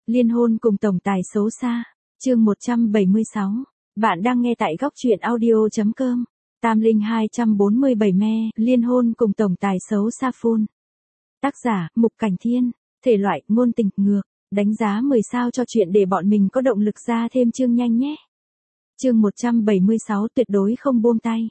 Liên hôn cùng tổng tài xấu xa. Chương 176. Bạn đang nghe tại góc truyện audio.com. Tam Linh 247 me, liên hôn cùng tổng tài xấu xa full. Tác giả, Mục Cảnh Thiên. Thể loại, ngôn tình, ngược. Đánh giá 10 sao cho chuyện để bọn mình có động lực ra thêm chương nhanh nhé. Chương 176 tuyệt đối không buông tay.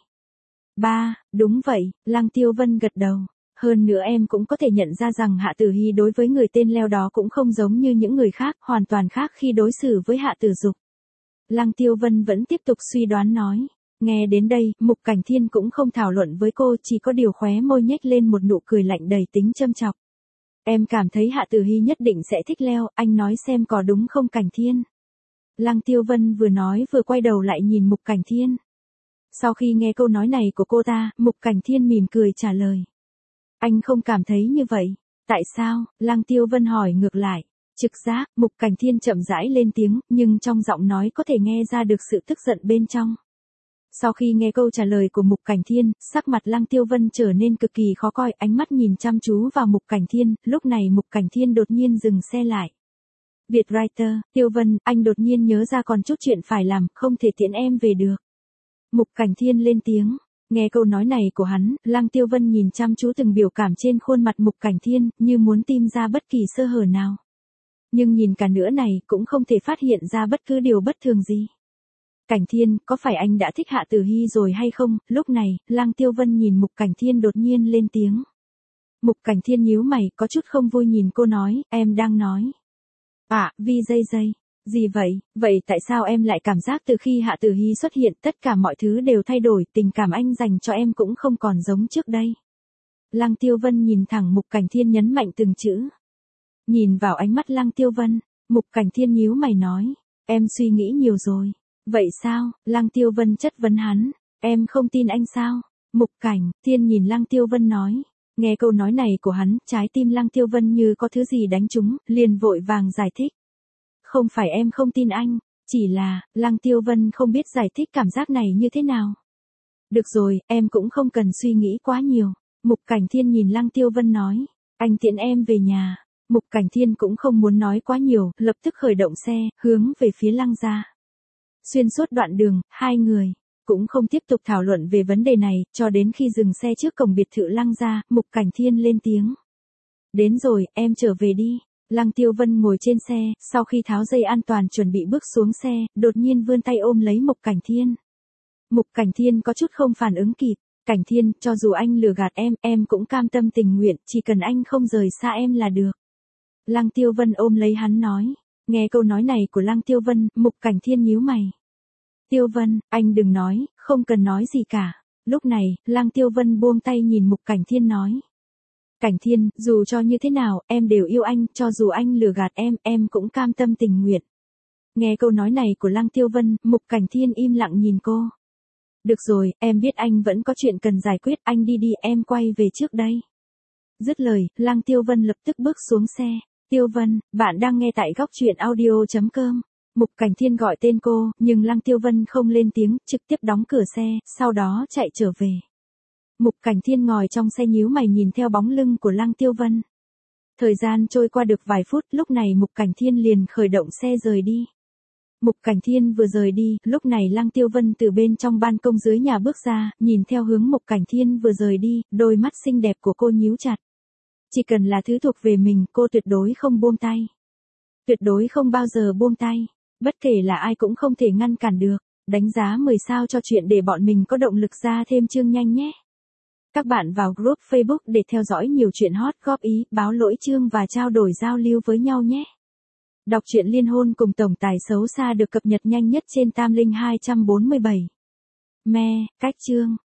Đúng vậy, Lăng Tiêu Vân gật đầu. Hơn nữa em cũng có thể nhận ra rằng Hạ Tử Hy đối với người tên Leo đó cũng không giống như những người khác, hoàn toàn khác khi đối xử với Hạ Tử Dục. Lăng Tiêu Vân vẫn tiếp tục suy đoán nói. Nghe đến đây, Mục Cảnh Thiên cũng không thảo luận với cô, chỉ có điều khóe môi nhếch lên một nụ cười lạnh đầy tính châm chọc. Em cảm thấy Hạ Tử Hy nhất định sẽ thích Leo, anh nói xem có đúng không Cảnh Thiên? Lăng Tiêu Vân vừa nói vừa quay đầu lại nhìn Mục Cảnh Thiên. Sau khi nghe câu nói này của cô ta, Mục Cảnh Thiên mỉm cười trả lời. Anh không cảm thấy như vậy. Tại sao? Lăng Tiêu Vân hỏi ngược lại. Trực giác, Mục Cảnh Thiên chậm rãi lên tiếng, nhưng trong giọng nói có thể nghe ra được sự tức giận bên trong. Sau khi nghe câu trả lời của Mục Cảnh Thiên, sắc mặt Lăng Tiêu Vân trở nên cực kỳ khó coi, ánh mắt nhìn chăm chú vào Mục Cảnh Thiên, lúc này Mục Cảnh Thiên đột nhiên dừng xe lại. Vietwriter, Tiêu Vân, anh đột nhiên nhớ ra còn chút chuyện phải làm, không thể tiễn em về được. Mục Cảnh Thiên lên tiếng. Nghe câu nói này của hắn, Lăng Tiêu Vân nhìn chăm chú từng biểu cảm trên khuôn mặt Mục Cảnh Thiên, như muốn tìm ra bất kỳ sơ hở nào. Nhưng nhìn cả nữa này, cũng không thể phát hiện ra bất cứ điều bất thường gì. Cảnh Thiên, có phải anh đã thích Hạ Tử Hy rồi hay không? Lúc này, Lăng Tiêu Vân nhìn Mục Cảnh Thiên đột nhiên lên tiếng. Mục Cảnh Thiên nhíu mày, có chút không vui nhìn cô nói, em đang nói. VJJ. Gì vậy? Vậy tại sao em lại cảm giác từ khi Hạ Tử Hy xuất hiện tất cả mọi thứ đều thay đổi, tình cảm anh dành cho em cũng không còn giống trước đây? Lăng Tiêu Vân nhìn thẳng Mục Cảnh Thiên nhấn mạnh từng chữ. Nhìn vào ánh mắt Lăng Tiêu Vân, Mục Cảnh Thiên nhíu mày nói, em suy nghĩ nhiều rồi. Vậy sao? Lăng Tiêu Vân chất vấn hắn, em không tin anh sao? Mục Cảnh Thiên nhìn Lăng Tiêu Vân nói. Nghe câu nói này của hắn, trái tim Lăng Tiêu Vân như có thứ gì đánh trúng, liền vội vàng giải thích. Không phải em không tin anh, chỉ là, Lăng Tiêu Vân không biết giải thích cảm giác này như thế nào. Được rồi, em cũng không cần suy nghĩ quá nhiều. Mục Cảnh Thiên nhìn Lăng Tiêu Vân nói, anh tiễn em về nhà. Mục Cảnh Thiên cũng không muốn nói quá nhiều, lập tức khởi động xe, hướng về phía Lăng gia. Xuyên suốt đoạn đường, hai người cũng không tiếp tục thảo luận về vấn đề này, cho đến khi dừng xe trước cổng biệt thự Lăng gia, Mục Cảnh Thiên lên tiếng. Đến rồi, em trở về đi. Lăng Tiêu Vân ngồi trên xe, sau khi tháo dây an toàn chuẩn bị bước xuống xe, đột nhiên vươn tay ôm lấy Mục Cảnh Thiên. Mục Cảnh Thiên có chút không phản ứng kịp. Cảnh Thiên, cho dù anh lừa gạt em cũng cam tâm tình nguyện, chỉ cần anh không rời xa em là được. Lăng Tiêu Vân ôm lấy hắn nói. Nghe câu nói này của Lăng Tiêu Vân, Mục Cảnh Thiên nhíu mày. Tiêu Vân, anh đừng nói, không cần nói gì cả. Lúc này, Lăng Tiêu Vân buông tay nhìn Mục Cảnh Thiên nói. Cảnh Thiên, dù cho như thế nào, em đều yêu anh, cho dù anh lừa gạt em cũng cam tâm tình nguyện. Nghe câu nói này của Lăng Tiêu Vân, Mục Cảnh Thiên im lặng nhìn cô. Được rồi, em biết anh vẫn có chuyện cần giải quyết, anh đi đi, em quay về trước đây. Dứt lời, Lăng Tiêu Vân lập tức bước xuống xe. Tiêu Vân, bạn đang nghe tại góc truyện audio.com. Mục Cảnh Thiên gọi tên cô, nhưng Lăng Tiêu Vân không lên tiếng, trực tiếp đóng cửa xe, sau đó chạy trở về. Mục Cảnh Thiên ngồi trong xe nhíu mày nhìn theo bóng lưng của Lăng Tiêu Vân. Thời gian trôi qua được vài phút, lúc này Mục Cảnh Thiên liền khởi động xe rời đi. Mục Cảnh Thiên vừa rời đi, lúc này Lăng Tiêu Vân từ bên trong ban công dưới nhà bước ra, nhìn theo hướng Mục Cảnh Thiên vừa rời đi, đôi mắt xinh đẹp của cô nhíu chặt. Chỉ cần là thứ thuộc về mình, cô tuyệt đối không buông tay. Tuyệt đối không bao giờ buông tay. Bất kể là ai cũng không thể ngăn cản được. Đánh giá 10 sao cho chuyện để bọn mình có động lực ra thêm chương nhanh nhé. Các bạn vào group Facebook để theo dõi nhiều chuyện hot, góp ý, báo lỗi chương và trao đổi giao lưu với nhau nhé. Đọc truyện liên hôn cùng tổng tài xấu xa được cập nhật nhanh nhất trên Tam Linh 247. Cách chương.